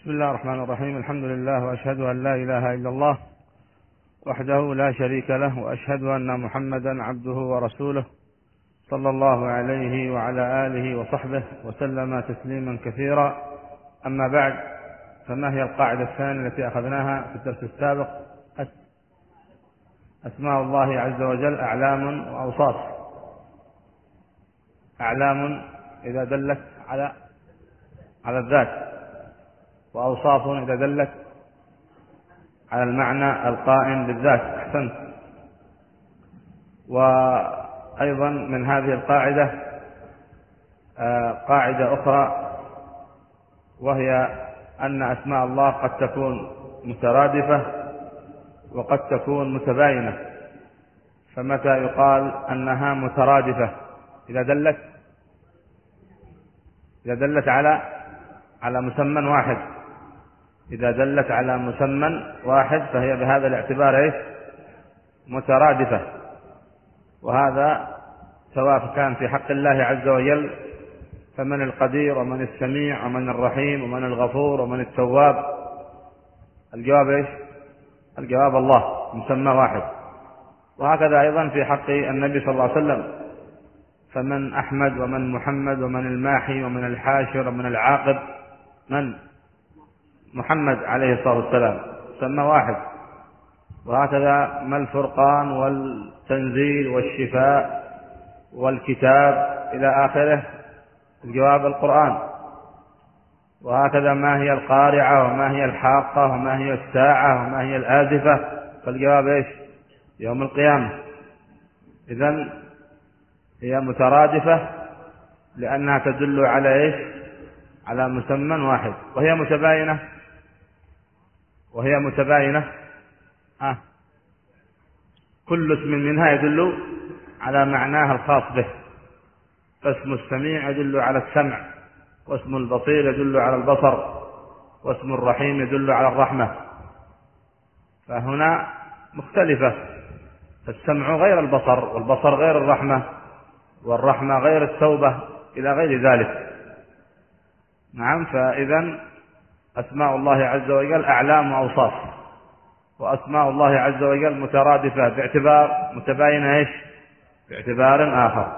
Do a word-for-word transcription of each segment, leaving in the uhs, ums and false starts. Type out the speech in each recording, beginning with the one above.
بسم الله الرحمن الرحيم. الحمد لله، وأشهد أن لا إله إلا الله وحده لا شريك له، وأشهد أن محمدا عبده ورسوله صلى الله عليه وعلى آله وصحبه وسلم تسليما كثيرا. أما بعد، فما هي القاعدة الثانية التي أخذناها في الدرس السابق؟ أسماء الله عز وجل أعلام وأوصاف. أعلام إذا دلت على على الذات، وأوصاف إذا دلت على المعنى القائم بالذات. أحسنت. وأيضا من هذه القاعدة قاعدة أخرى، وهي أن أسماء الله قد تكون مترادفة وقد تكون متباينة. فمتى يقال أنها مترادفة؟ إذا دلت إذا دلت على على مسمى واحد. إذا دلت على مسمى واحد فهي بهذا الاعتبار إيش؟ مترادفة. وهذا سواء كان في حق الله عز وجل، فمن القدير ومن السميع ومن الرحيم ومن الغفور ومن التواب. الجواب إيش؟ الجواب الله، مسمى واحد. وهكذا أيضا في حق النبي صلى الله عليه وسلم، فمن أحمد ومن محمد ومن الماحي ومن الحاشر ومن العاقب. من؟ محمد عليه الصلاة والسلام، مسمى واحد. وهكذا ما الفرقان والتنزيل والشفاء والكتاب إلى آخره؟ الجواب القرآن. وهكذا ما هي القارعة وما هي الحاقة وما هي الساعة وما هي الآزفة؟ فالجواب إيش؟ يوم القيامة. إذن هي مترادفة لأنها تدل على إيش؟ على مسمى واحد. وهي متباينة وهي متباينة آه. كل اسم منها يدل على معناها الخاص به. فاسم السميع يدل على السمع، واسم البصير يدل على البصر، واسم الرحيم يدل على الرحمة. فهنا مختلفة، السمع غير البصر، والبصر غير الرحمة، والرحمة غير التوبة، إلى غير ذلك. نعم. فإذا أسماء الله عز وجل أعلام وأوصاف، وأسماء الله عز وجل مترادفة باعتبار متباينة إيش؟ باعتبار آخر.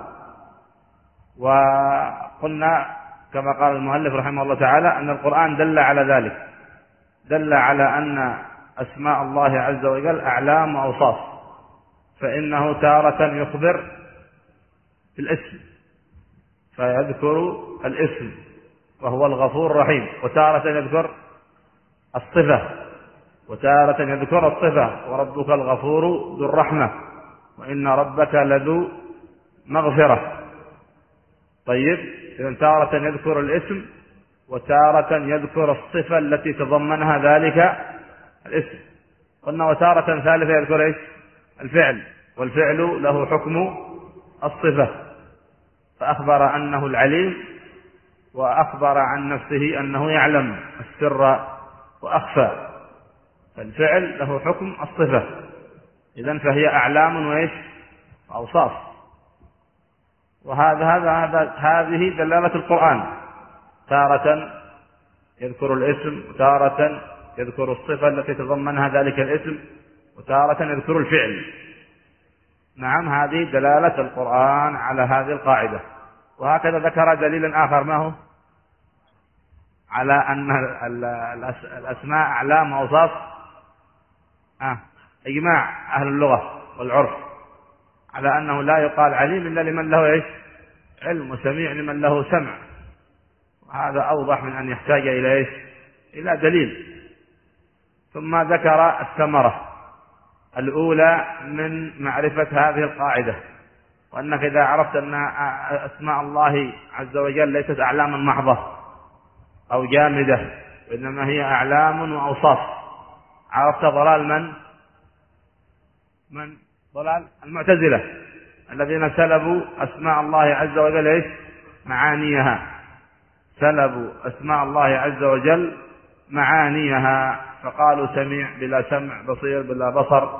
وقلنا كما قال المؤلف رحمه الله تعالى أن القرآن دل على ذلك، دل على أن أسماء الله عز وجل أعلام وأوصاف. فإنه تارة يخبر بالاسم فيذكر الاسم وهو الغفور الرحيم، وتارة يذكر الصفة وتارة يذكر الصفة، وربك الغفور ذو الرحمة وإن ربك لذو مغفرة. طيب، إذن تارة يذكر الاسم وتارة يذكر الصفة التي تضمنها ذلك الاسم. قلنا وتارة ثالثة يذكر إيش؟ الفعل، والفعل له حكم الصفة. فأخبر أنه العليم، وأخبر عن نفسه أنه يعلم السر وأخفى. فالفعل له حكم الصفة. إذن فهي أعلام وإيش؟ وأوصاف. وهذا هذا هذا هذه دلالة القرآن، تارة يذكر الاسم، وتارة يذكر الصفة التي تضمنها ذلك الاسم، وتارة يذكر الفعل. نعم، هذه دلالة القرآن على هذه القاعدة. وهكذا ذكر دليل آخر، ما هو؟ على أن الأسماء أعلام وأوصاف آه. إجماع أهل اللغة والعرف على أنه لا يقال عليم إلا لمن له إيش؟ علم، وسميع لمن له سمع. وهذا أوضح من أن يحتاج إلى إيش؟ إلى دليل. ثم ذكر الثمرة الأولى من معرفة هذه القاعدة، وأنك إذا عرفت أن أسماء الله عز وجل ليست أعلاما محضة أو جامدة، وإنما هي أعلام وأوصاف، عرفت ضلال من؟ من؟ ضلال المعتزلة الذين سلبوا أسماء الله عز وجل إيش؟ معانيها. سلبوا أسماء الله عز وجل معانيها، فقالوا سميع بلا سمع، بصير بلا بصر،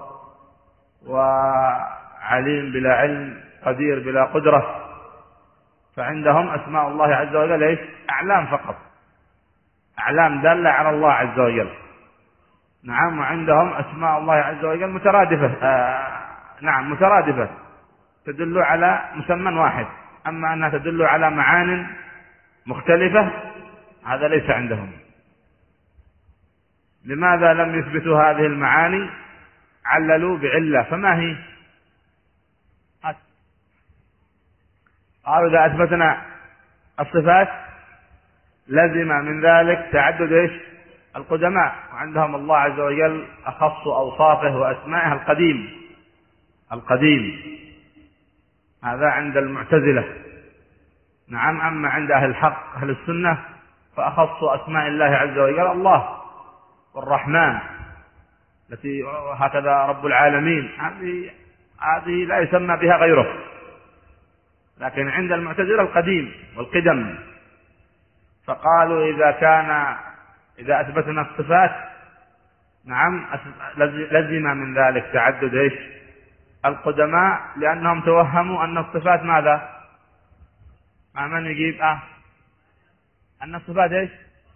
وعليم بلا علم، قدير بلا قدرة. فعندهم أسماء الله عز وجل إيش؟ أعلام فقط، أعلام دالة على الله عز وجل. نعم. وعندهم أسماء الله عز وجل مترادفة، آه نعم مترادفة تدل على مسمى واحد، أما أنها تدل على معان مختلفة هذا ليس عندهم. لماذا لم يثبتوا هذه المعاني؟ عللوا بعلة، فما هي؟ قالوا إذا أثبتنا الصفات لزم من ذلك تعدد إيش؟ القدماء، وعندهم الله عز وجل أخص أوصافه وأسمائه القديم القديم هذا عند المعتزلة. نعم. أما عند أهل الحق أهل السنة فأخص أسماء الله عز وجل الله والرحمن التي هكذا رب العالمين، هذه هذه لا يسمى بها غيره. لكن عند المعتزلة القديم والقدم، فقالوا إذا كان إذا أثبتنا الصفات نعم لزم من ذلك تعدد إيش؟ القدماء، لأنهم توهموا أن الصفات ماذا؟ مع من يجيب أه أن الصفات إيش؟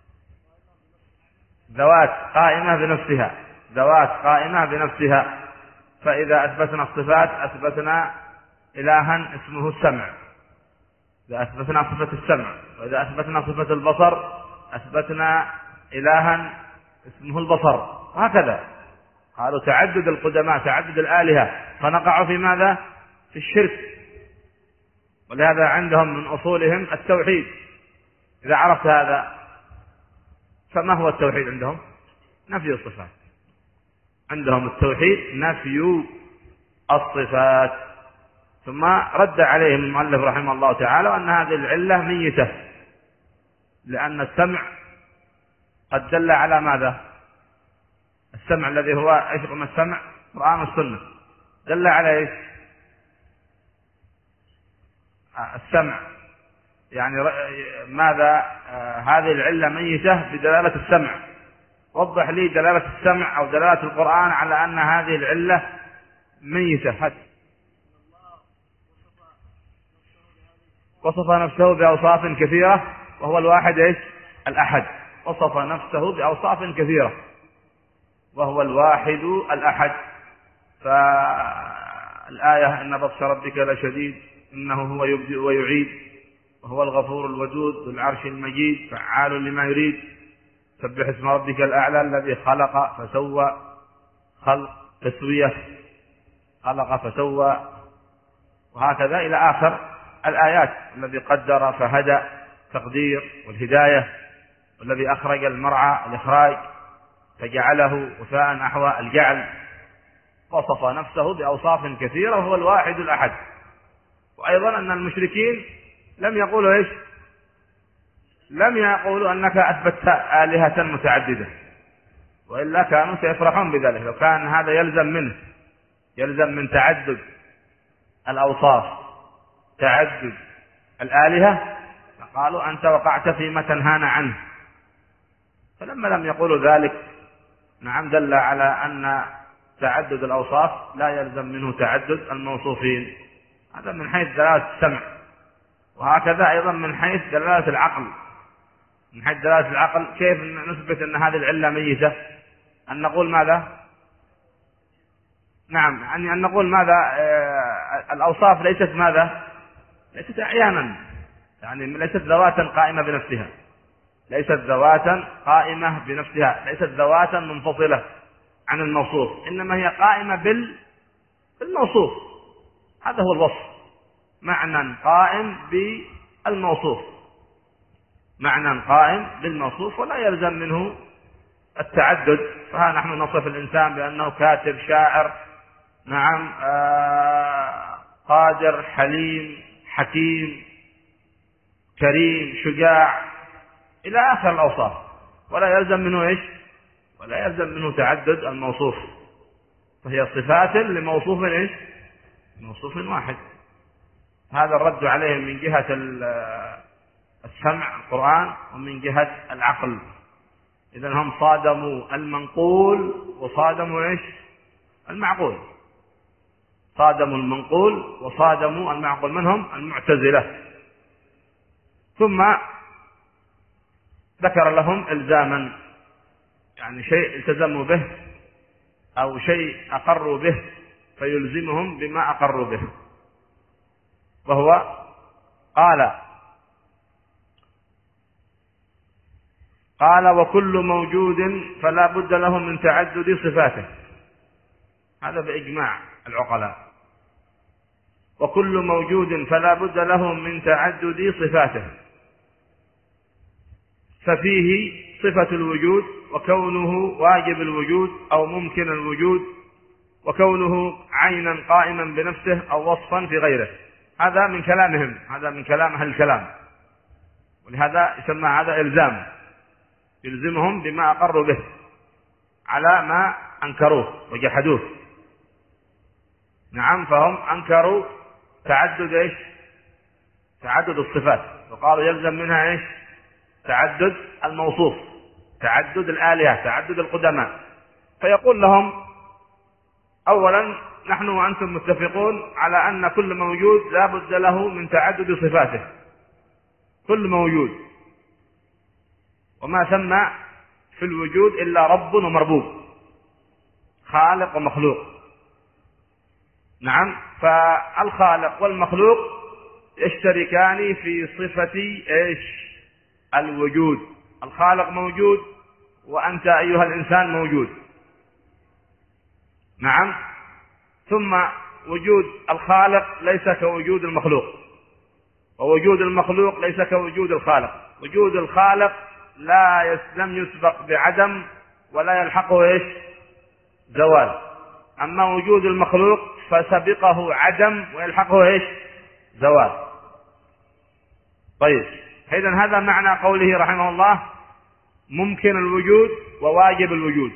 ذوات قائمة بنفسها، ذوات قائمة بنفسها. فإذا أثبتنا الصفات أثبتنا إلها اسمه السمع، إذا أثبتنا صفة السمع، وإذا أثبتنا صفة البصر أثبتنا إلها اسمه البصر، وهكذا. قالوا تعدد القدماء تعدد الآلهة، فنقع في ماذا؟ في الشرك. ولهذا عندهم من أصولهم التوحيد. إذا عرفت هذا فما هو التوحيد عندهم؟ نفي الصفات. عندهم التوحيد نفي الصفات. ثم رد عليهم المؤلف رحمه الله تعالى أن هذه العلة ميتة، لأن السمع قد دل على ماذا؟ السمع الذي هو ايش؟ قلنا السمع القرآن والسنة دل على ايش؟ السمع يعني ماذا؟ آه هذه العلة ميتة بدلالة السمع. وضح لي دلالة السمع أو دلالة القرآن على أن هذه العلة ميتة. هذا وصف نفسه بأوصاف كثيرة وهو الواحد ايش؟ الأحد. وصف نفسه بأوصاف كثيرة وهو الواحد الأحد. فالآية إن بطش ربك لشديد إنه هو يبدئ ويعيد وهو الغفور الودود ذو العرش المجيد فعال لما يريد سبح اسم ربك الأعلى الذي خلق فسوى خلق تسوية خلق فسوى، وهكذا إلى آخر الآيات. الذي قدر فهدى تقدير والهداية، والذي أخرج المرعى الإخراج فجعله وفاء نحو الجعل. وصف نفسه بأوصاف كثيرة وهو الواحد الأحد. وأيضا أن المشركين لم يقولوا إيش؟ لم يقولوا أنك أثبتت آلهة متعددة، وإلا كانوا سيفرحون بذلك. لو كان هذا يلزم منه يلزم من تعدد الأوصاف تعدد الآلهة فقالوا أنت وقعت فيما تنهانا عنه. فلما لم يقولوا ذلك نعم دل على أن تعدد الأوصاف لا يلزم منه تعدد الموصوفين. هذا من حيث دلالة السمع. وهكذا أيضا من حيث دلالة العقل. من حيث دلالة العقل كيف نثبت أن هذه العلة ميتة؟ أن نقول ماذا؟ نعم يعني أن نقول ماذا؟ آه الأوصاف ليست ماذا؟ ليست أعيانا، يعني ليست ذواتا قائمة بنفسها، ليست ذواتا قائمة بنفسها، ليست ذواتا منفصلة عن الموصوف، إنما هي قائمة بالموصوف. هذا هو الوصف، معنى قائم بالموصوف، معنى قائم بالموصوف ولا يلزم منه التعدد. فها نحن نصف الإنسان بأنه كاتب شاعر نعم آه قادر حليم حكيم كريم شجاع إلى آخر الأوصاف، ولا يلزم منه إيش؟ ولا يلزم منه تعدد الموصوف. فهي صفات لموصوف إيش؟ موصوف واحد. هذا الرد عليهم من جهة السمع القرآن ومن جهة العقل. إذن هم صادموا المنقول وصادموا إيش؟ المعقول. صادموا المنقول وصادموا المعقول. من هم؟ المعتزلة. ثم ذكر لهم إلزاما، يعني شيء التزموا به أو شيء أقروا به فيلزمهم بما أقروا به، وهو قال قال وكل موجود فلا بد له من تعدد صفاته، هذا بإجماع العقلاء، وكل موجود فلا بد له من تعدد صفاته، ففيه صفة الوجود وكونه واجب الوجود أو ممكن الوجود، وكونه عينا قائما بنفسه أو وصفا في غيره. هذا من كلامهم، هذا من كلام أهل الكلام، ولهذا يسمى هذا إلزام، يلزمهم بما أقروا به على ما أنكروه وجحدوه. نعم، فهم أنكروا تعدد إيش؟ تعدد الصفات، وقالوا يلزم منها إيش؟ تعدد الموصوف، تعدد الآلهة، تعدد القدماء. فيقول لهم أولا نحن وأنتم متفقون على أن كل موجود لا بد له من تعدد صفاته، كل موجود، وما ثم في الوجود إلا رب ومربوب، خالق ومخلوق. نعم، فالخالق والمخلوق يشتركان في صفة إيش؟ الوجود. الخالق موجود وأنت أيها الإنسان موجود. نعم، ثم وجود الخالق ليس كوجود المخلوق، ووجود المخلوق ليس كوجود الخالق. وجود الخالق لا لم يسبق بعدم ولا يلحقه إيش؟ زوال. أما وجود المخلوق فسبقه عدم ويلحقه إيش؟ زوال. طيب، إذن هذا معنى قوله رحمه الله ممكن الوجود وواجب الوجود.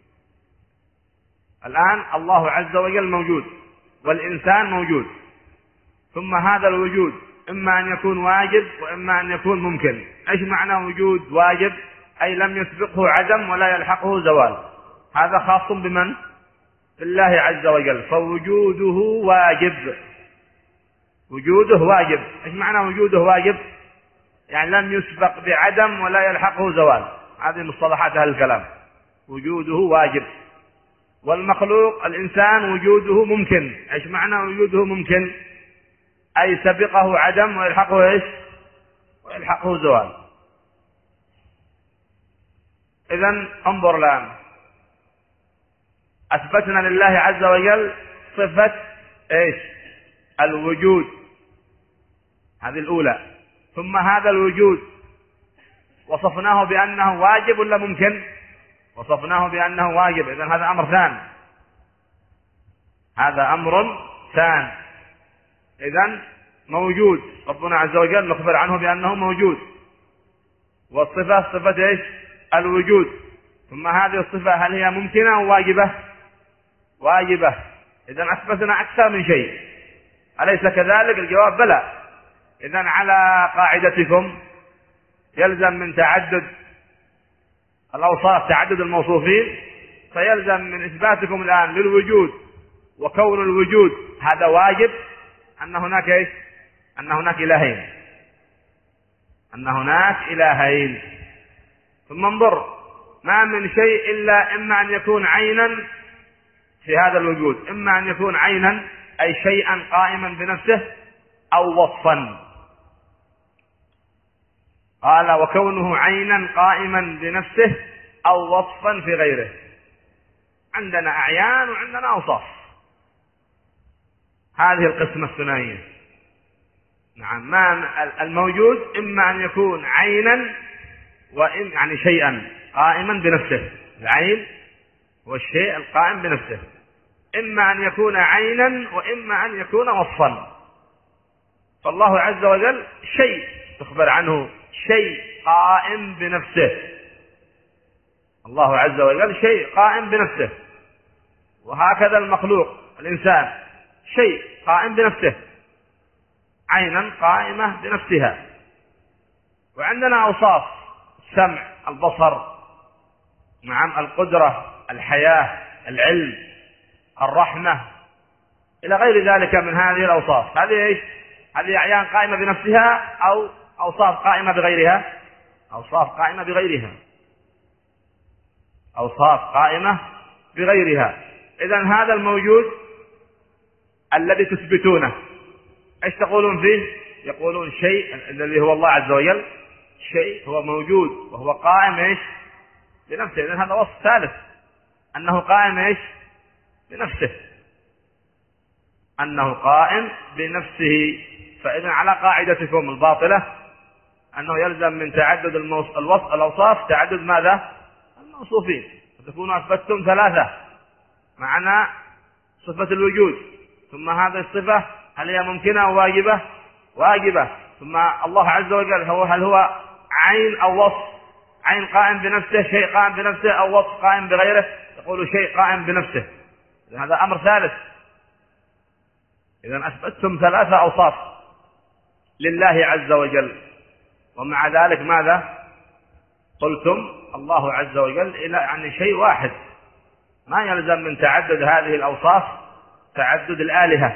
الآن الله عز وجل موجود والإنسان موجود، ثم هذا الوجود إما أن يكون واجب وإما أن يكون ممكن. إيش معنى وجود واجب؟ أي لم يسبقه عدم ولا يلحقه زوال. هذا خاص بمن؟ بالله عز وجل، فوجوده واجب، وجوده واجب. إيش معنى وجوده واجب؟ يعني لم يسبق بعدم ولا يلحقه زوال. هذه مصطلحات أهل الكلام، وجوده واجب. والمخلوق الإنسان وجوده ممكن. إيش معنى وجوده ممكن؟ أي سبقه عدم ويلحقه إيش؟ ويلحقه زوال. إذن انظر الآن، أثبتنا لله عز وجل صفة إيش؟ الوجود، هذه الأولى. ثم هذا الوجود وصفناه بأنه واجب ولا ممكن؟ وصفناه بأنه واجب. إذن هذا أمر ثاني، هذا أمر ثاني. إذن موجود، ربنا عز وجل نخبر عنه بأنه موجود، والصفة صفة إيش؟ الوجود. ثم هذه الصفة هل هي ممكنة أو واجبة؟ واجبة. إذن أثبتنا أكثر من شيء، أليس كذلك؟ الجواب بلى. إذن على قاعدتكم يلزم من تعدد الأوصاف تعدد الموصوفين، فيلزم من إثباتكم الآن للوجود وكون الوجود هذا واجب أن هناك إيش؟ أن هناك إلهين، أن هناك إلهين. ثم انظر، ما من شيء إلا إما أن يكون عينا في هذا الوجود، إما أن يكون عينا أي شيئا قائما بنفسه أو وصفا. قال وكونه عينا قائما بنفسه أو وصفا في غيره. عندنا أعيان وعندنا أوصاف، هذه القسمة الثنائية. نعم، ما الموجود إما أن يكون عينا وإن يعني شيئا قائما بنفسه، العين هو الشيء القائم بنفسه، إما أن يكون عينا وإما أن يكون وصفا. فالله عز وجل شيء تخبر عنه، شيء قائم بنفسه. الله عز وجل شيء قائم بنفسه، وهكذا المخلوق الإنسان شيء قائم بنفسه، عينا قائمة بنفسها. وعندنا أوصاف: السمع، البصر، نعم، القدرة، الحياة، العلم، الرحمة، إلى غير ذلك من هذه الأوصاف. هذه إيش؟ هذه أعيان قائمة بنفسها أو أوصاف قائمة بغيرها؟ أوصاف قائمة بغيرها، أوصاف قائمة بغيرها. إذن هذا الموجود الذي تثبتونه ايش تقولون فيه؟ يقولون شيء الذي هو الله عز وجل، شيء هو موجود وهو قائم ايش بنفسه. إذن هذا وصف ثالث، أنه قائم ايش بنفسه، أنه قائم بنفسه. فإذن على قاعدتكم الباطلة أنه يلزم من تعدد الموص... الوصف الأوصاف تعدد ماذا؟ الموصوفين، فتكونوا أثبتتم ثلاثة معنى صفة الوجود، ثم هذه الصفة هل هي ممكنة أو واجبة؟ واجبة. ثم الله عز وجل هو هل هو عين أو وصف؟ عين قائم بنفسه، شيء قائم بنفسه، أو وصف قائم بغيره؟ يقول شيء قائم بنفسه. هذا أمر ثالث. إذن أثبتتم ثلاثة أوصاف لله عز وجل، ومع ذلك ماذا قلتم؟ الله عز وجل إلى يعني شيء واحد، ما يلزم من تعدد هذه الأوصاف تعدد الآلهة.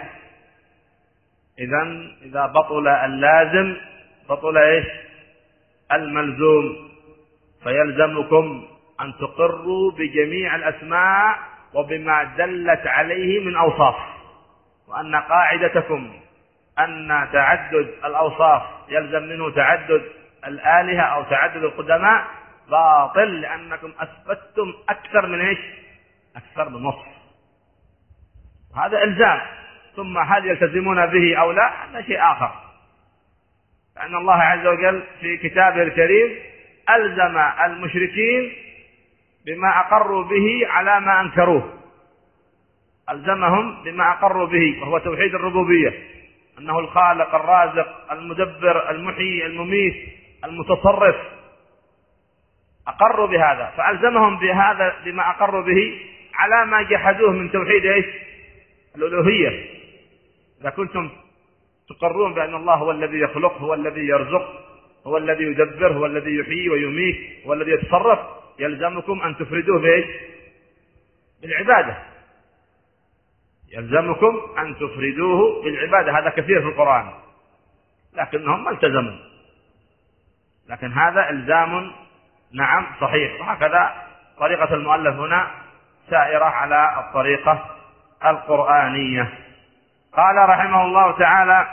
إذن إذا بطل اللازم بطل إيش الملزوم، فيلزمكم أن تقروا بجميع الأسماء وبما دلت عليه من أوصاف، وأن قاعدتكم أن تعدد الأوصاف يلزم منه تعدد الآلهة أو تعدد القدماء باطل، لأنكم أثبتتم أكثر من إيش أكثر من وصف، هذا إلزام. ثم هل يلتزمون به أو لا هذا شيء آخر، لأن الله عز وجل في كتابه الكريم ألزم المشركين بما أقروا به على ما أنكروه، ألزمهم بما أقروا به وهو توحيد الربوبية، أنه الخالق الرازق المدبر المحيي المميت المتصرف، أقروا بهذا، فألزمهم بهذا بما أقروا به على ما جحدوه من توحيد إيش الألوهية. إذا كنتم تقرون بأن الله هو الذي يخلق، هو الذي يرزق، هو الذي يدبر، هو الذي يحيي ويميت، هو الذي يتصرف، يلزمكم أن تفردوه بإيش بالعبادة، يلزمكم أن تفردوه بالعبادة. هذا كثير في القرآن لكنهم ما التزموا، لكن هذا إلزام نعم صحيح. وهكذا طريقة المؤلف هنا سائرة على الطريقة القرآنية. قال رحمه الله تعالى: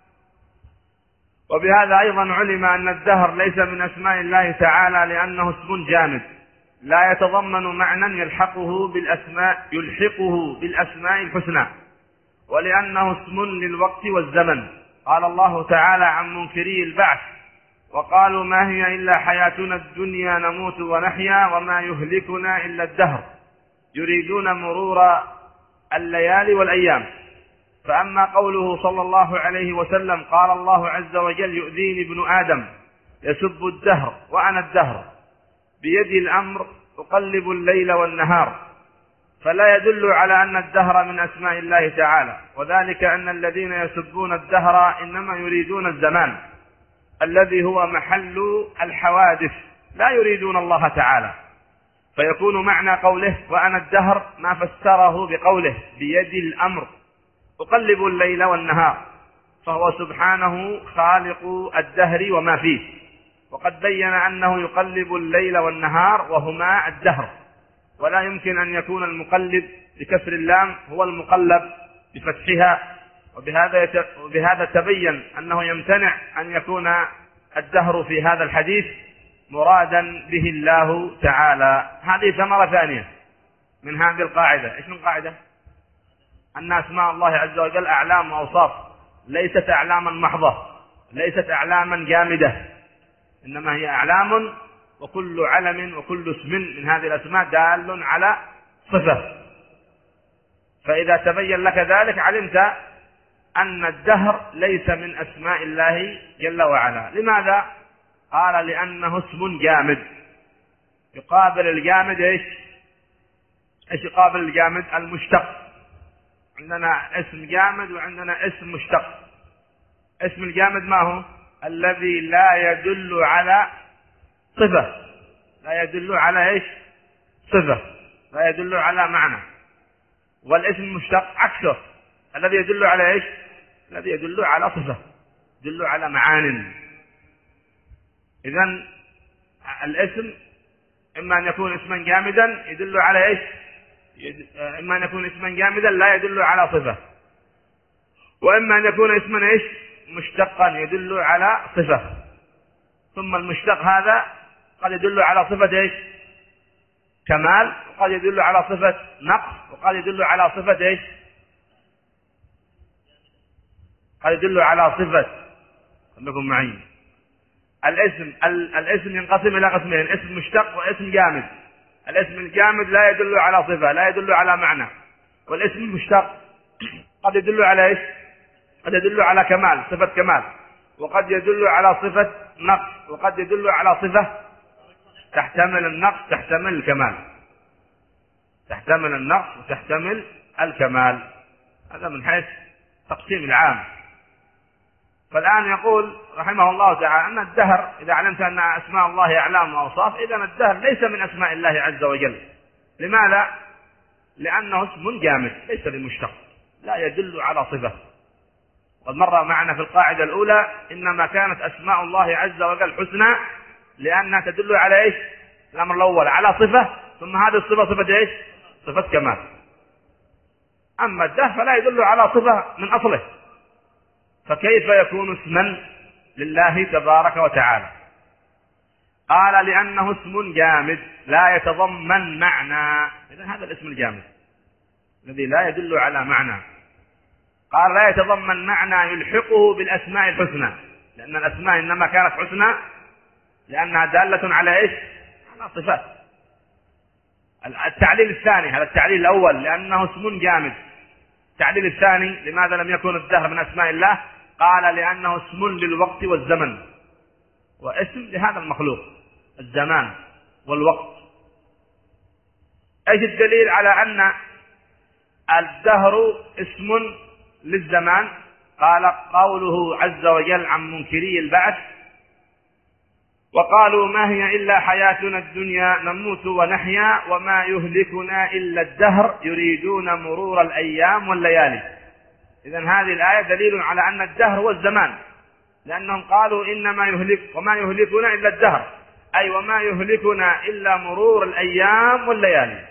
وبهذا أيضا علم أن الدهر ليس من أسماء الله تعالى، لأنه اسم جامد لا يتضمن معنى يلحقه بالأسماء يلحقه بالأسماء الحسنى، ولأنه اسم للوقت والزمن. قال الله تعالى عن منكري البعث: وقالوا ما هي إلا حياتنا الدنيا نموت ونحيا وما يهلكنا إلا الدهر، يريدون مرور الليالي والأيام. فأما قوله صلى الله عليه وسلم: قال الله عز وجل: يؤذيني ابن آدم يسب الدهر وأنا الدهر، بيدي الأمر أقلب الليل والنهار، فلا يدل على أن الدهر من أسماء الله تعالى، وذلك أن الذين يسبون الدهر إنما يريدون الزمان الذي هو محل الحوادث، لا يريدون الله تعالى. فيكون معنى قوله وأنا الدهر ما فسره بقوله بيدي الأمر أقلب الليل والنهار، فهو سبحانه خالق الدهر وما فيه، وقد بين أنه يقلب الليل والنهار وهما الدهر، ولا يمكن أن يكون المقلب بكسر اللام هو المقلب بفتحها، وبهذا وبهذا تبين أنه يمتنع أن يكون الدهر في هذا الحديث مرادا به الله تعالى. هذه ثمرة ثانية من هذه القاعدة. إيش من قاعدة؟ أن أسماء الله عز وجل أعلام وأوصاف، ليست أعلاما محضة، ليست أعلاما جامدة، إنما هي أعلام، وكل علم وكل اسم من هذه الأسماء دال على صفة. فإذا تبين لك ذلك علمت أن الدهر ليس من أسماء الله جل وعلا. لماذا؟ قال لأنه اسم جامد. يقابل الجامد إيش؟ إيش يقابل الجامد؟ المشتق. عندنا اسم جامد وعندنا اسم مشتق. اسم الجامد ما هو؟ الذي لا يدل على صفة، لا يدل على إيش؟ صفة، لا يدل على معنى. والاسم المشتق عكسه، الذي يدل على إيش؟ الذي يدل على صفة، يدل على معان. إذن الاسم إما أن يكون اسما جامدا يدل على إيش؟ إما أن يكون اسما جامدا لا يدل على صفة، وإما أن يكون اسما إيش؟ مشتقا يدل على صفة. ثم المشتق هذا قد يدل على صفة إيش؟ كمال، وقد يدل على صفة نقص، وقد يدل على صفة إيش؟ قد يدل على صفة. خليكم معي. الاسم الاسم ينقسم إلى قسمين: اسم مشتق واسم جامد. الاسم الجامد لا يدل على صفة، لا يدل على معنى. والاسم المشتق قد يدل على إيش؟ قد يدل على كمال، صفة كمال، وقد يدل على صفة نقص، وقد يدل على صفة تحتمل النقص تحتمل الكمال، تحتمل النقص وتحتمل الكمال. هذا من حيث تقسيم العام. فالآن يقول رحمه الله تعالى أن الدهر، إذا علمت أن أسماء الله أعلام وأوصاف، إذن الدهر ليس من أسماء الله عز وجل. لماذا؟ لأنه اسم جامد ليس بمشتق، لا يدل على صفة. قد مر معنا في القاعدة الأولى إنما كانت أسماء الله عز وجل حسنى لأنها تدل على إيش؟ الأمر الأول على صفة، ثم هذه الصفة صفة إيش؟ صفة كمال. أما الدهر فلا يدل على صفة من أصله، فكيف يكون اسما لله تبارك وتعالى؟ قال: لأنه اسم جامد لا يتضمن معنى. إذن هذا الاسم الجامد الذي لا يدل على معنى. قال: لا يتضمن معنى يلحقه بالأسماء الحسنى، لأن الأسماء إنما كانت حسنى لأنها دالة على إيش؟ على صفات. التعليل الثاني، هذا التعليل الأول لأنه اسم جامد. التعليل الثاني: لماذا لم يكن الدهر من أسماء الله؟ قال: لأنه اسم للوقت والزمن، واسم لهذا المخلوق الزمان والوقت. ايش الدليل على أن الدهر اسم للزمان؟ قال: قوله عز وجل عن منكري البعث: وقالوا ما هي إلا حياتنا الدنيا نموت ونحيا وما يهلكنا إلا الدهر يريدون مرور الأيام والليالي. إذن هذه الآية دليل على أن الدهر هو الزمان، لأنهم قالوا إنما يهلك وما يهلكنا إلا الدهر، أي وما يهلكنا إلا مرور الأيام والليالي.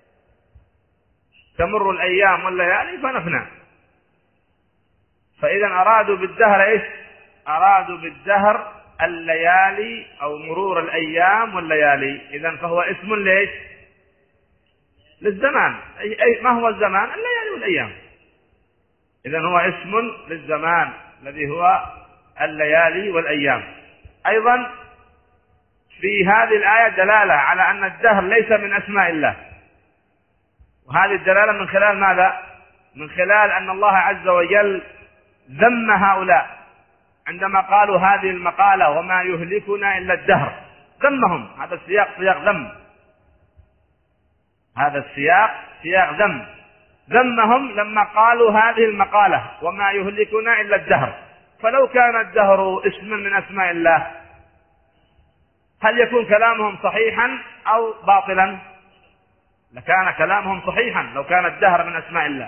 تمر الأيام والليالي فنفنى. فإذا أرادوا بالدهر إيش؟ أرادوا بالدهر الليالي أو مرور الأيام والليالي. إذن فهو اسم ليش؟ للزمان. أي ما هو الزمان؟ الليالي والأيام. إذن هو اسم للزمان الذي هو الليالي والأيام. أيضا في هذه الآية دلالة على أن الدهر ليس من أسماء الله، وهذه الدلالة من خلال ماذا؟ من خلال أن الله عز وجل ذم هؤلاء عندما قالوا هذه المقالة وما يهلكنا إلا الدهر، ذمهم. هذا السياق سياق ذم، هذا السياق سياق ذم. ذمهم لما قالوا هذه المقالة وما يهلكنا إلا الدهر. فلو كان الدهر اسم من أسماء الله هل يكون كلامهم صحيحا أو باطلا؟ لكان كلامهم صحيحا لو كان الدهر من أسماء الله.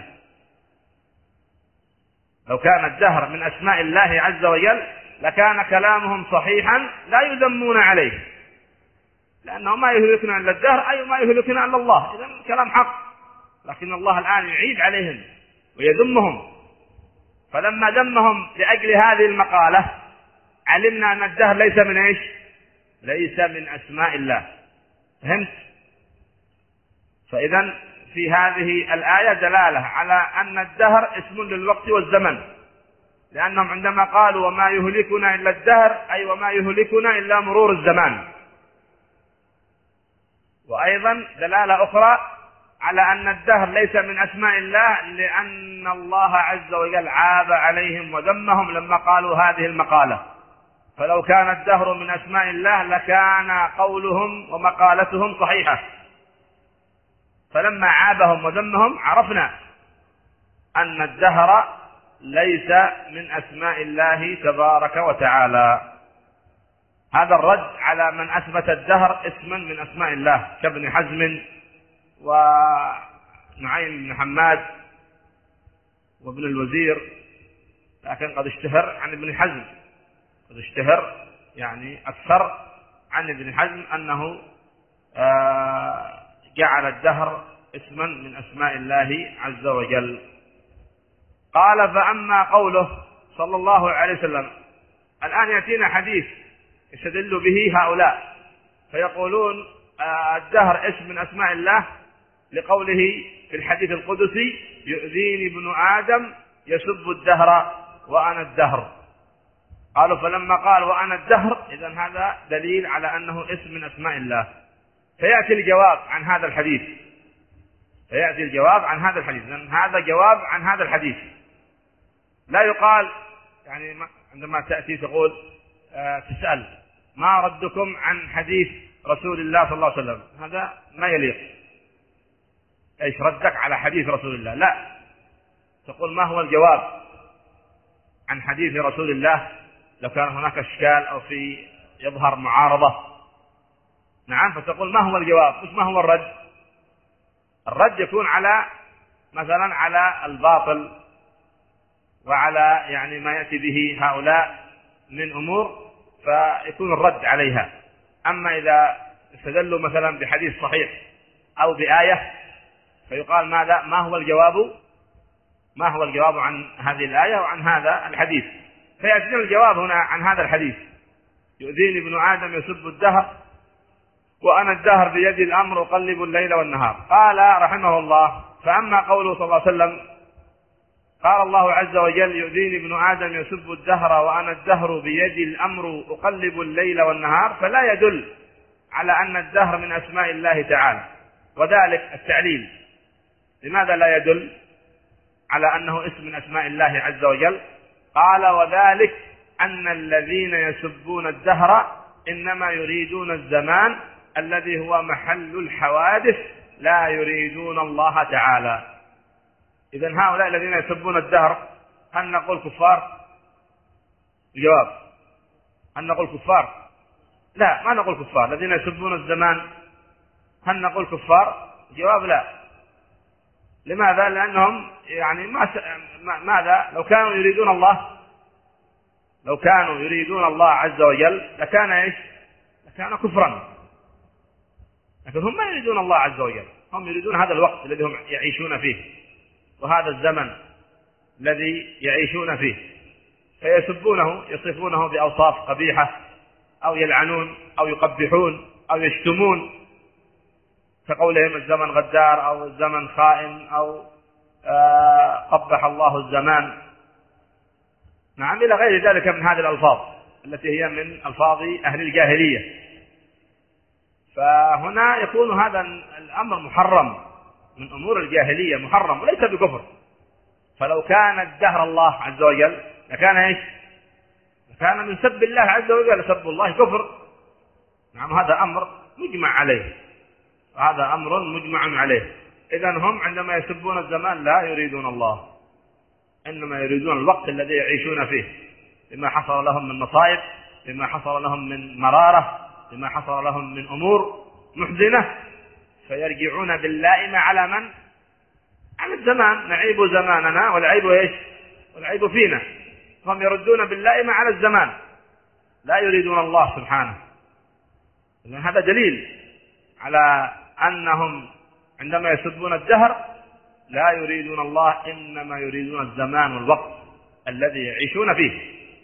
لو كان الدهر من أسماء الله عز وجل لكان كلامهم صحيحا لا يذمون عليه، لأنه ما يهلكنا إلا الدهر أي ما يهلكنا إلا الله. إذن كلام حق، لكن الله الآن يعيب عليهم ويذمهم. فلما ذمهم لأجل هذه المقالة علمنا أن الدهر ليس من إيش؟ ليس من أسماء الله. فهمت؟ فإذا في هذه الآية دلالة على أن الدهر اسم للوقت والزمن، لأنهم عندما قالوا وما يهلكنا إلا الدهر أي وما يهلكنا إلا مرور الزمان. وأيضا دلالة أخرى على أن الدهر ليس من أسماء الله، لأن الله عز وجل عاب عليهم وذمهم لما قالوا هذه المقالة. فلو كان الدهر من أسماء الله لكان قولهم ومقالتهم صحيحة. فلما عابهم وذمهم عرفنا أن الدهر ليس من أسماء الله تبارك وتعالى. هذا الرد على من أثبت الدهر اسما من أسماء الله كابن حزم ونعيم بن حماد وابن الوزير، لكن قد اشتهر عن ابن حزم، قد اشتهر يعني أكثر عن ابن حزم أنه جعل الدهر اسما من أسماء الله عز وجل. قال: فأما قوله صلى الله عليه وسلم، الآن يأتينا حديث يستدل به هؤلاء فيقولون الدهر اسم من أسماء الله لقوله في الحديث القدسي: يؤذيني ابن آدم يسب الدهر وأنا الدهر. قالوا: فلما قال وأنا الدهر إذن هذا دليل على أنه اسم من أسماء الله. فيأتي الجواب عن هذا الحديث فيأتي الجواب عن هذا الحديث لأن هذا جواب عن هذا الحديث. لا يقال يعني عندما تأتي تقول آه تسأل ما ردكم عن حديث رسول الله صلى الله عليه وسلم، هذا ما يليق. ايش ردك على حديث رسول الله؟ لا، تقول ما هو الجواب عن حديث رسول الله لو كان هناك اشكال او في يظهر معارضة. نعم، فتقول ما هو الجواب مش ما هو الرد. الرد يكون على مثلا على الباطل وعلى يعني ما يأتي به هؤلاء من أمور فيكون الرد عليها. أما إذا استدلوا مثلا بحديث صحيح أو بآية فيقال ماذا؟ ما هو الجواب ما هو الجواب عن هذه الآية وعن هذا الحديث. فيأتينا الجواب هنا عن هذا الحديث: يؤذيني ابن آدم يسب الدهر وأنا الدهر بيدي الأمر أقلب الليل والنهار. قال رحمه الله: فأما قوله صلى الله عليه وسلم قال الله عز وجل: يؤذيني ابن آدم يسب الدهر وأنا الدهر بيدي الأمر أقلب الليل والنهار، فلا يدل على أن الدهر من أسماء الله تعالى. وذلك التعليل. لماذا لا يدل على أنه اسم من أسماء الله عز وجل؟ قال: وذلك أن الذين يسبون الدهر إنما يريدون الزمان الذي هو محل الحوادث، لا يريدون الله تعالى. إذن هؤلاء الذين يسبون الدهر هل نقول كفار؟ الجواب: هل نقول كفار؟ لا، ما نقول كفار. الذين يسبون الزمان هل نقول كفار؟ الجواب: لا. لماذا؟ لأنهم يعني ما س... ماذا؟ لو كانوا يريدون الله لو كانوا يريدون الله عز وجل لكان ايش؟ لكان كفرا. لكن هم ما يريدون الله عز وجل، هم يريدون هذا الوقت الذي هم يعيشون فيه وهذا الزمن الذي يعيشون فيه، فيسبونه يصفونه بأوصاف قبيحة أو يلعنون أو يقبحون أو يشتمون، كقولهم الزمن غدار أو الزمن خائن أو آه قبح الله الزمان. نعم، إلى غير ذلك من هذه الألفاظ التي هي من ألفاظ أهل الجاهلية. فهنا يكون هذا الأمر محرم من أمور الجاهلية، محرم وليس بكفر. فلو كان الدهر الله عز وجل لكان إيش؟ لكان من سب الله عز وجل سب الله كفر. نعم، هذا أمر مجمع عليه وهذا أمر مجمع عليه. إذن هم عندما يسبون الزمان لا يريدون الله، إنما يريدون الوقت الذي يعيشون فيه، بما حصل لهم من مصائب، بما حصل لهم من مرارة، بما حصل لهم من أمور محزنة، فيرجعون باللائمة على من؟ على الزمان. نعيب زماننا والعيب إيش؟ والعيب فينا. هم يردون باللائمة على الزمان، لا يريدون الله سبحانه. إذن هذا دليل على أنهم عندما يسبون الدهر لا يريدون الله، إنما يريدون الزمان والوقت الذي يعيشون فيه.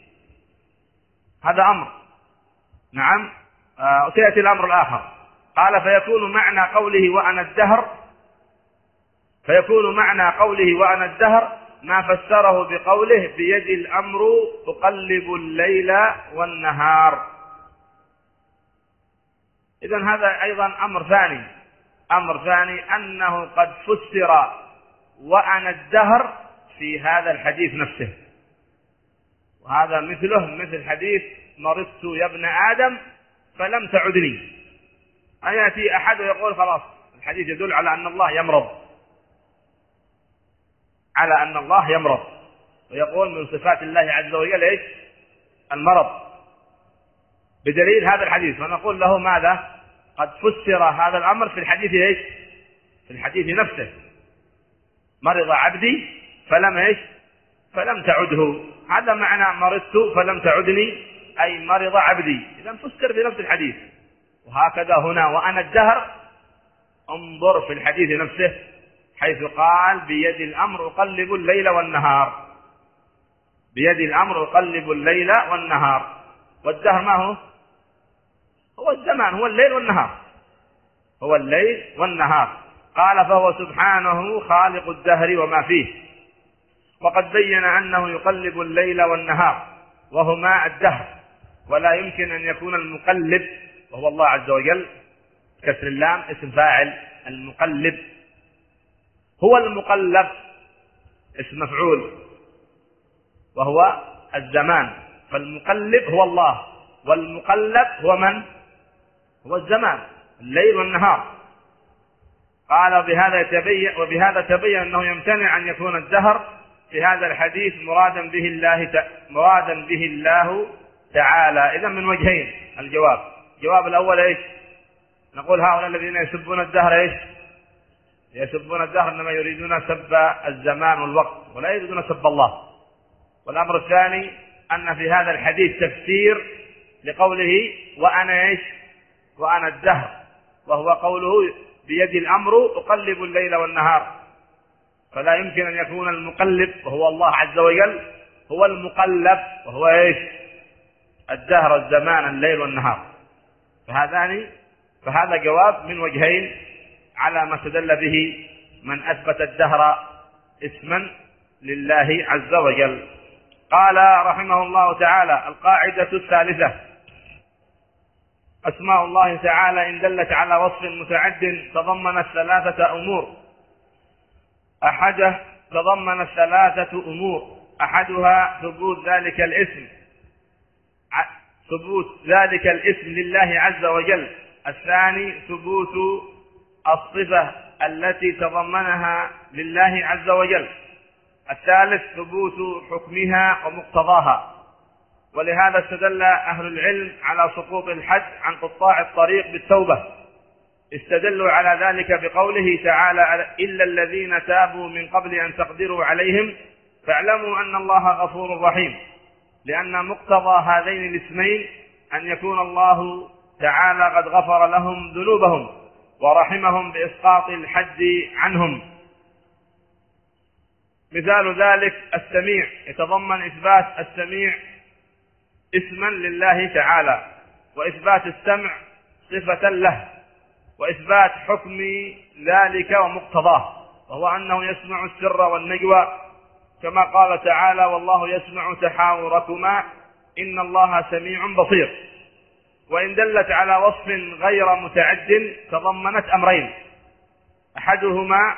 هذا أمر. نعم. آه سيأتي الأمر الآخر. قال: فيكون معنى قوله وأنا الدهر فيكون معنى قوله وأنا الدهر ما فسره بقوله بيد الأمر أقلب الليل والنهار. إذن هذا أيضا أمر ثاني أمر ثاني أنه قد فسر وأنا الدهر في هذا الحديث نفسه، وهذا مثله مثل حديث مرضت يا ابن آدم فلم تعدني. أن يأتي أحد ويقول خلاص الحديث يدل على أن الله يمرض على أن الله يمرض ويقول من صفات الله عز وجل إيش؟ المرض، بدليل هذا الحديث. فنقول له ماذا؟ قد فسر هذا الأمر في الحديث إيش؟ في الحديث نفسه. مرض عبدي فلم إيش؟ فلم تعده. هذا معنى مرضت فلم تعدني، أي مرض عبدي. إذا فسر في نفس الحديث. وهكذا هنا وأنا الدهر. انظر في الحديث نفسه حيث قال بيد الأمر أقلب الليل والنهار، بيد الأمر أقلب الليل والنهار. والدهر ما هو؟ هو الزمان، هو الليل والنهار، هو الليل والنهار. قال فهو سبحانه خالق الدهر وما فيه، وقد بين أنه يقلب الليل والنهار وهما الدهر، ولا يمكن أن يكون المقلب وهو الله عز وجل كسر اللام اسم فاعل، المقلب هو المقلب اسم مفعول وهو الزمان، فالمقلب هو الله والمقلب هو من؟ هو الزمان، الليل والنهار. قال بهذا يتبين وبهذا تبين أنه يمتنع أن يكون الدهر في هذا الحديث مرادا به الله مرادا به الله تعالى. إذا من وجهين الجواب. الجواب الأول إيش؟ نقول هؤلاء الذين يسبون الدهر إيش؟ يسبون الدهر إنما يريدون سب الزمان والوقت ولا يريدون سب الله. والأمر الثاني أن في هذا الحديث تفسير لقوله وأنا إيش؟ وأنا الدهر، وهو قوله بيد الأمر أقلب الليل والنهار، فلا يمكن أن يكون المقلب وهو الله عز وجل هو المقلب وهو إيش؟ الدهر، الزمان، الليل والنهار. فهذان فهذا جواب من وجهين على ما استدل به من أثبت الدهر اسما لله عز وجل. قال رحمه الله تعالى: القاعدة الثالثة: أسماء الله تعالى إن دلت على وصف متعد تضمنت ثلاثة أمور أحده تضمنت ثلاثة أمور أحدها ثبوت ذلك الاسم ثبوت ذلك الاسم لله عز وجل، الثاني ثبوت الصفة التي تضمنها لله عز وجل، الثالث ثبوت حكمها ومقتضاها. ولهذا استدل أهل العلم على سقوط الحد عن قطاع الطريق بالتوبة، استدلوا على ذلك بقوله تعالى: إلا الذين تابوا من قبل أن تقدروا عليهم فاعلموا أن الله غفور رحيم، لأن مقتضى هذين الاسمين أن يكون الله تعالى قد غفر لهم ذنوبهم ورحمهم بإسقاط الحد عنهم. مثال ذلك السميع، يتضمن إثبات السميع اسما لله تعالى، وإثبات السمع صفة له، وإثبات حكم ذلك ومقتضاه، وهو أنه يسمع السر والنجوى، كما قال تعالى: والله يسمع تحاوركما إن الله سميع بصير. وإن دلت على وصف غير متعد تضمنت أمرين، أحدهما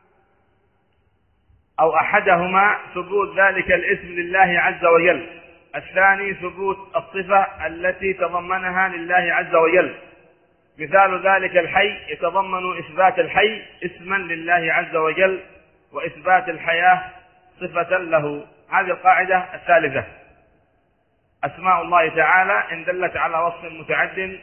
أو أحدهما ثبوت ذلك الاسم لله عز وجل، الثاني ثبوت الصفة التي تضمنها لله عز وجل. مثال ذلك الحي، يتضمن إثبات الحي اسما لله عز وجل وإثبات الحياة صفة له. هذه القاعدة الثالثة: أسماء الله تعالى إن دلت على وصف متعد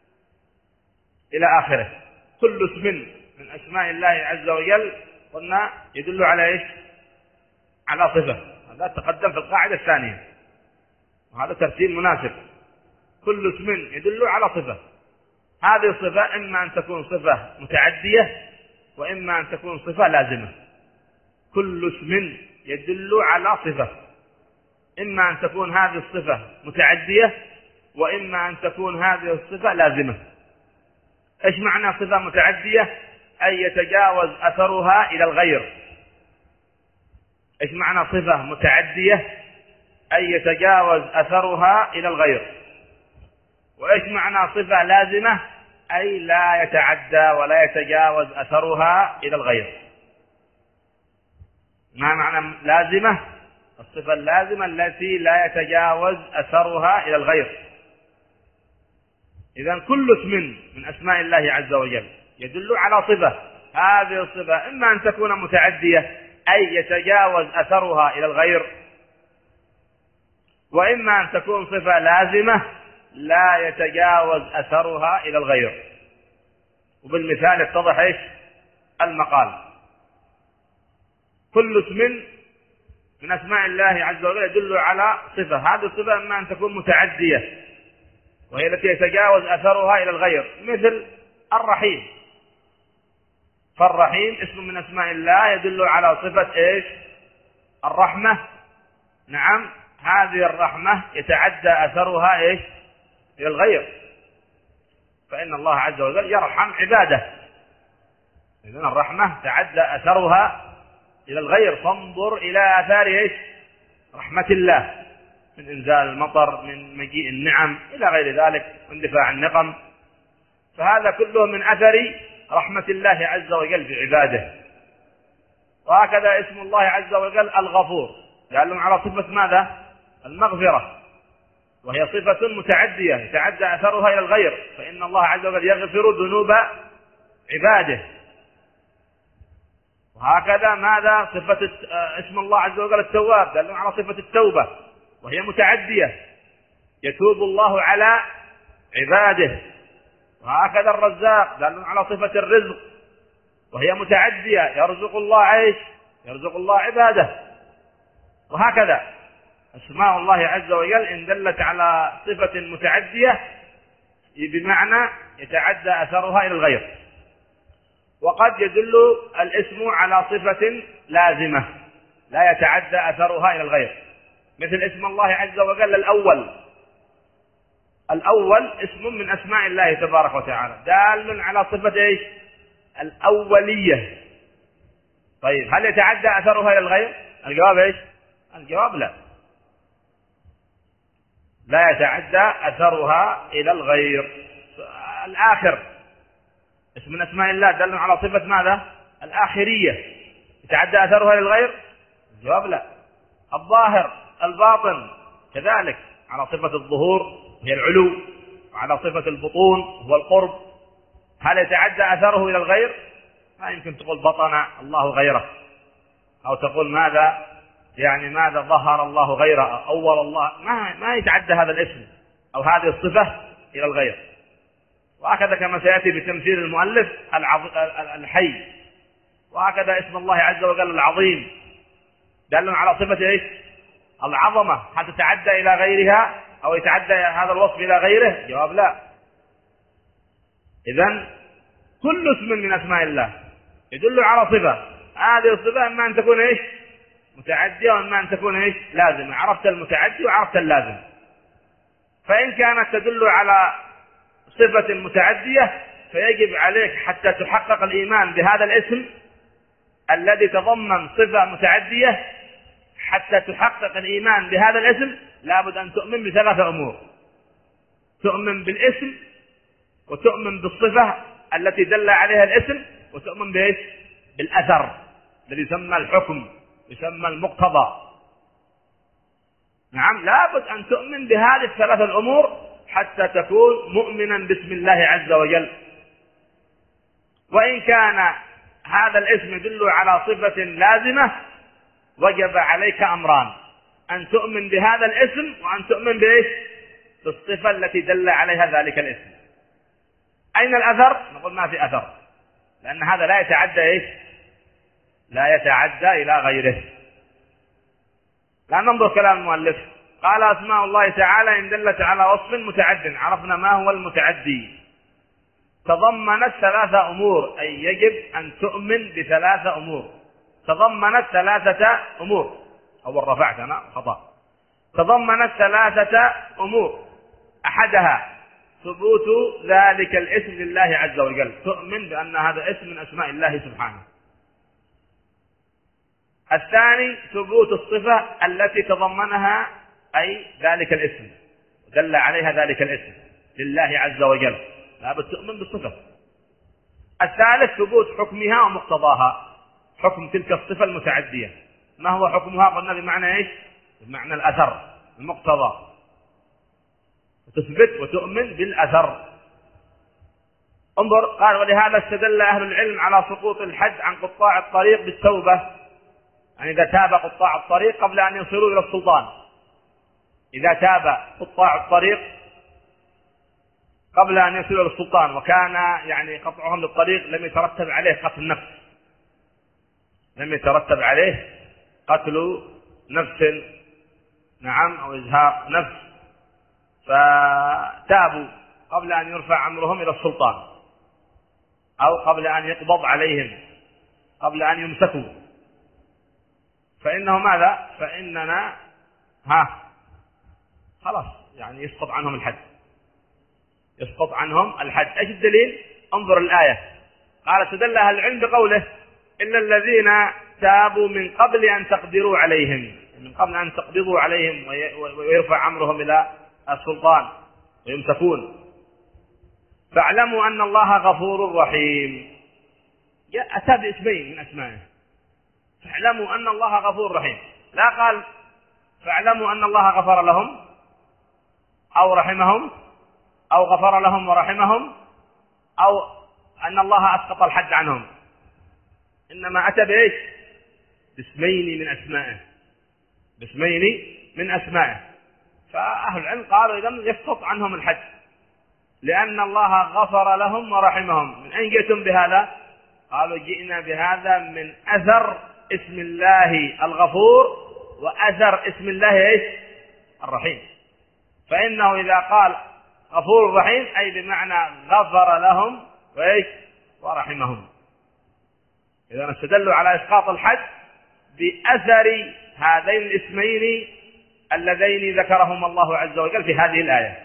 إلى آخره. كل اسم من أسماء الله عز وجل قلنا يدل على إيش؟ على صفة. هذا تقدم في القاعدة الثانية، وهذا ترتيب مناسب. كل اسم يدل على صفة، هذه الصفة إما أن تكون صفة متعدية وإما أن تكون صفة لازمة. كل اسم يدل على صفة، إما أن تكون هذه الصفة متعدية وإما أن تكون هذه الصفة لازمة. إيش معنى صفة متعدية؟ أي يتجاوز أثرها إلى الغير. إيش معنى صفة متعدية؟ أي يتجاوز أثرها إلى الغير. وإيش معنى صفة لازمة؟ أي لا يتعدى ولا يتجاوز أثرها إلى الغير. ما معنى لازمة؟ الصفة اللازمة التي لا يتجاوز أثرها إلى الغير. إذن كل اسم من أسماء الله عز وجل يدل على صفة، هذه الصفة إما أن تكون متعدية أي يتجاوز أثرها إلى الغير، وإما أن تكون صفة لازمة لا يتجاوز أثرها إلى الغير. وبالمثال اتضح إيش المقال. كل اسم من أسماء الله عز وجل يدل على صفة، هذه الصفة إما أن تكون متعدية وهي التي يتجاوز أثرها إلى الغير، مثل الرحيم. فالرحيم اسم من أسماء الله يدل على صفة إيش؟ الرحمة. نعم، هذه الرحمة يتعدى أثرها إيش؟ إلى الغير، فإن الله عز وجل يرحم عباده. إذن الرحمة تعدى أثرها إلى الغير، فانظر إلى آثار إيش؟ رحمة الله، من إنزال المطر، من مجيء النعم، إلى غير ذلك، واندفاع النقم. فهذا كله من أثر رحمة الله عز وجل بعباده. وهكذا اسم الله عز وجل الغفور، دال على صفة ماذا؟ المغفرة، وهي صفة متعدية يتعدى أثرها إلى الغير، فإن الله عز وجل يغفر ذنوب عباده. وهكذا ماذا؟ صفة اسم الله عز وجل التواب، دال على صفة التوبة، وهي متعدية يتوب الله على عباده. وهكذا الرزاق، دال على صفة الرزق، وهي متعدية يرزق الله عيش، يرزق الله عباده. وهكذا أسماء الله عز وجل إن دلت على صفة متعدية بمعنى يتعدى أثرها إلى الغير. وقد يدل الاسم على صفة لازمة لا يتعدى أثرها إلى الغير، مثل اسم الله عز وجل الأول. الأول اسم من أسماء الله تبارك وتعالى دال على صفة إيش؟ الأولية. طيب هل يتعدى أثرها إلى الغير؟ الجواب إيش؟ الجواب لا، لا يتعدى أثرها إلى الغير. الآخر اسم من أسماء الله دل على صفة ماذا؟ الآخرية، يتعدى أثرها إلى الغير؟ الجواب لا. الظاهر الباطن كذلك على صفة الظهور هي العلو، وعلى صفة البطون هو القرب، هل يتعدى أثره إلى الغير؟ ما يمكن تقول بطن الله غيره، أو تقول ماذا يعني ماذا ظهر الله غيره، أول الله، ما, ما يتعدى هذا الاسم أو هذه الصفة إلى الغير. وهكذا كما سيأتي بتمثيل المؤلف الحي. وهكذا اسم الله عز وجل العظيم دل على صفة إيش؟ العظمة، هل تتعدى إلى غيرها أو يتعدى هذا الوصف إلى غيره؟ جواب لا. إذن كل اسم من أسماء الله يدل على صفة، هذه الصفة إما أن تكون إيش؟ متعدية، وإما أن تكون إيش؟ لازمة. عرفت المتعدي وعرفت اللازم. فإن كانت تدل على صفة متعدية فيجب عليك حتى تحقق الإيمان بهذا الاسم الذي تضمن صفة متعدية، حتى تحقق الإيمان بهذا الاسم لابد أن تؤمن بثلاثة أمور: تؤمن بالاسم، وتؤمن بالصفة التي دل عليها الاسم، وتؤمن بإيش؟ بالأثر الذي يسمى الحكم، يسمى المقتضى. نعم، لابد أن تؤمن بهذه الثلاثة الأمور حتى تكون مؤمنا باسم الله عز وجل. وإن كان هذا الاسم يدل على صفة لازمة وجب عليك أمران: أن تؤمن بهذا الاسم، وأن تؤمن بإيش؟ بالصفة التي دل عليها ذلك الاسم. أين الأثر؟ نقول ما في أثر، لأن هذا لا يتعدى إيش؟ لا يتعدى إلى غيره. لا ننظر كلام المؤلف، قال أسماء الله تعالى إن دلت على وصف متعد. عرفنا ما هو المتعدي، تضمنت ثلاثة أمور، أي يجب أن تؤمن بثلاثة أمور. تضمنت ثلاثة أمور، أول رفعت أنا خطأ، تضمنت ثلاثة أمور: أحدها ثبوت ذلك الاسم لله عز وجل، تؤمن بأن هذا اسم من أسماء الله سبحانه. الثاني ثبوت الصفة التي تضمنها أي ذلك الاسم، دل عليها ذلك الاسم لله عز وجل، لابد تؤمن بالصفة. الثالث ثبوت حكمها ومقتضاها، حكم تلك الصفة المتعدية. ما هو حكمها؟ قلنا بمعنى إيش؟ بمعنى الأثر، المقتضى. تثبت وتؤمن بالأثر. انظر، قال: ولهذا استدل أهل العلم على سقوط الحد عن قطاع الطريق بالتوبة، يعني إذا تاب قطاع الطريق قبل أن يصلوا إلى السلطان. إذا تاب قطاع الطريق قبل أن يصلوا إلى السلطان وكان يعني قطعهم للطريق لم يترتب عليه قتل نفس، لم يترتب عليه قتل نفس، نعم، أو إزهاق نفس، فتابوا قبل أن يرفع أمرهم إلى السلطان أو قبل أن يقبض عليهم، قبل أن يمسكوا، فإنه ماذا؟ فإننا ها خلاص يعني يسقط عنهم الحد، يسقط عنهم الحد. ايش الدليل؟ انظر الآية، قال استدل أهل العلم بقوله إلا الذين تابوا من قبل أن تقدروا عليهم، من قبل أن تقبضوا عليهم ويرفع أمرهم إلى السلطان ويمسكون. فاعلموا أن الله غفور رحيم، أتى باسمين من أسمائه، فاعلموا أن الله غفور رحيم، لا قال فاعلموا أن الله غفر لهم أو رحمهم أو غفر لهم ورحمهم أو أن الله أسقط الحد عنهم، إنما أتى بإيش؟ باسمين من أسمائه، باسمين من أسمائه. فأهل العلم قالوا إذن يسقط عنهم الحد لأن الله غفر لهم ورحمهم. من أين جئتم بهذا؟ قالوا جئنا بهذا من أثر اسم الله الغفور وأثر اسم الله إيش؟ الرحيم. فإنه إذا قال غفور رحيم أي بمعنى غفر لهم وإيش؟ ورحمهم. إذا استدلوا على إسقاط الحد بأثر هذين الاسمين اللذين ذكرهم الله عز وجل في هذه الآية.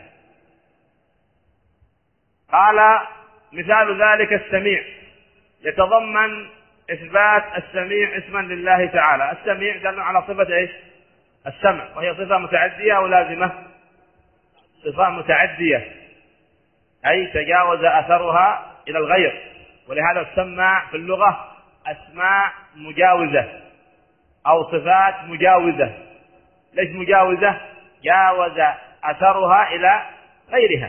قال مثال ذلك السميع، يتضمن إثبات السميع اسما لله تعالى. السميع دل على صفة إيش؟ السمع، وهي صفة متعدية أو لازمة؟ صفة متعدية، أي تجاوز أثرها إلى الغير، ولهذا تسمى في اللغة أسماء مجاوزة أو صفات مجاوزة. ليش مجاوزة؟ جاوز أثرها إلى غيرها.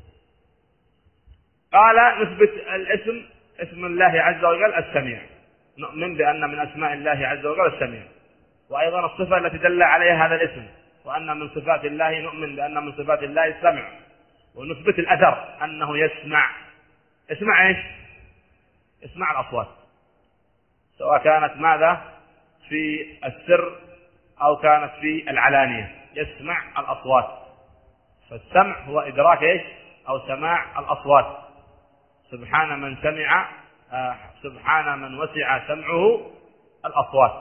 قال نثبت الاسم اسم الله عز وجل السميع، نؤمن بأن من أسماء الله عز وجل السميع، وأيضا الصفة التي دل عليها هذا الاسم، وأن من صفات الله نؤمن بأن من صفات الله السمع، ونثبت الأثر أنه يسمع. اسمع إيش؟ اسمع الأصوات، سواء كانت ماذا في السر أو كانت في العلانية، يسمع الأصوات. فالسمع هو إدراك إيش؟ أو سماع الأصوات. سبحان من سمع آه سبحان من وسع سمعه الأصوات.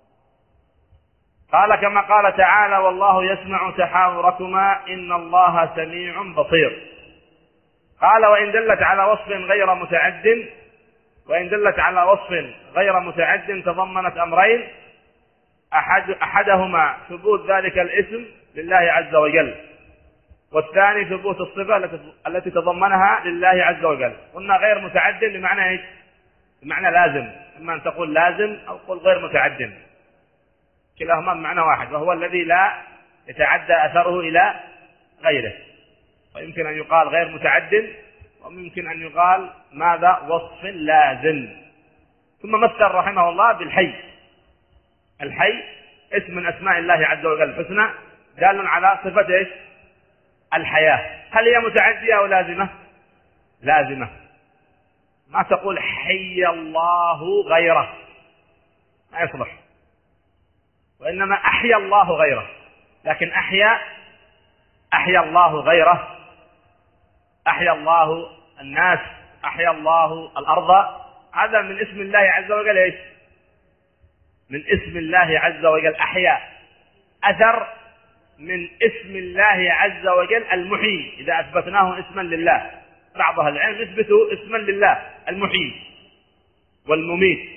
قال كما قال تعالى والله يسمع تحاوركما إن الله سميع بصير. قال وإن دلت على وصف غير متعد وإن دلت على وصف غير متعد تضمنت أمرين، أحد أحدهما ثبوت ذلك الاسم لله عز وجل، والثاني ثبوت الصفة التي تضمنها لله عز وجل. قلنا غير متعد بمعنى ايش؟ بمعنى لازم، اما ان تقول لازم او تقول غير متعد، كلاهما بمعنى واحد، وهو الذي لا يتعدى اثره الى غيره. فيمكن ان يقال غير متعد، وممكن ان يقال ماذا؟ وصف لازم. ثم مثل رحمه الله بالحي. الحي اسم من اسماء الله عز وجل الحسنى دال على صفة ايش؟ الحياة. هل هي متعدية أو لازمة؟ لازمة. ما تقول حي الله غيره، ما يصلح، وإنما أحيا الله غيره. لكن أحيا أحيا الله غيره، أحيا الله الناس، أحيا الله الأرض، هذا من اسم الله عز وجل إيش؟ من اسم الله عز وجل أحيا، أثر من اسم الله عز وجل المحيي. إذا أثبتناه اسما لله، بعض أهل العلم يثبتوا اسما لله المحيي والمميت.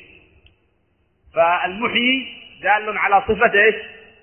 فالمحيي دال على صفة ايش؟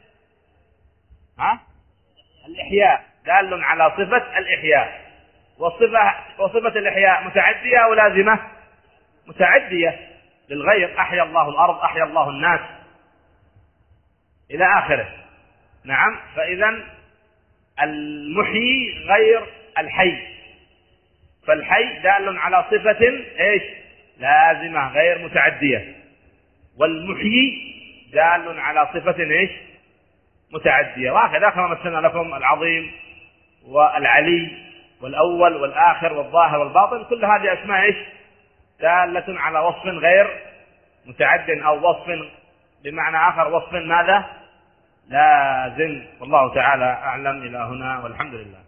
ها؟ الإحياء، دال على صفة الإحياء. والصفة وصفة الإحياء متعدية أو لازمة؟ متعدية للغير، أحيا الله الأرض، أحيا الله الناس إلى آخره. نعم. فإذا المحيي غير الحي، فالحي دال على صفة ايش؟ لازمة غير متعدية، والمحيي دال على صفة ايش؟ متعدية. وهكذا كما مثلنا لكم العظيم والعلي والأول والآخر والظاهر والباطن، كل هذه أسماء ايش؟ دالة على وصف غير متعد، أو وصف بمعنى آخر وصف ماذا؟ لازم. والله تعالى أعلم. إلى هنا والحمد لله.